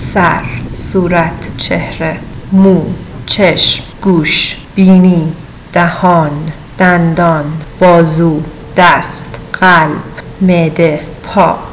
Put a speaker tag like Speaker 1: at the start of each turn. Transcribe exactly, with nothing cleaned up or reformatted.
Speaker 1: سر، صورت، چهره، مو، چشم، گوش، بینی، دهان، دندان، بازو، دست، قلب، معده، پا.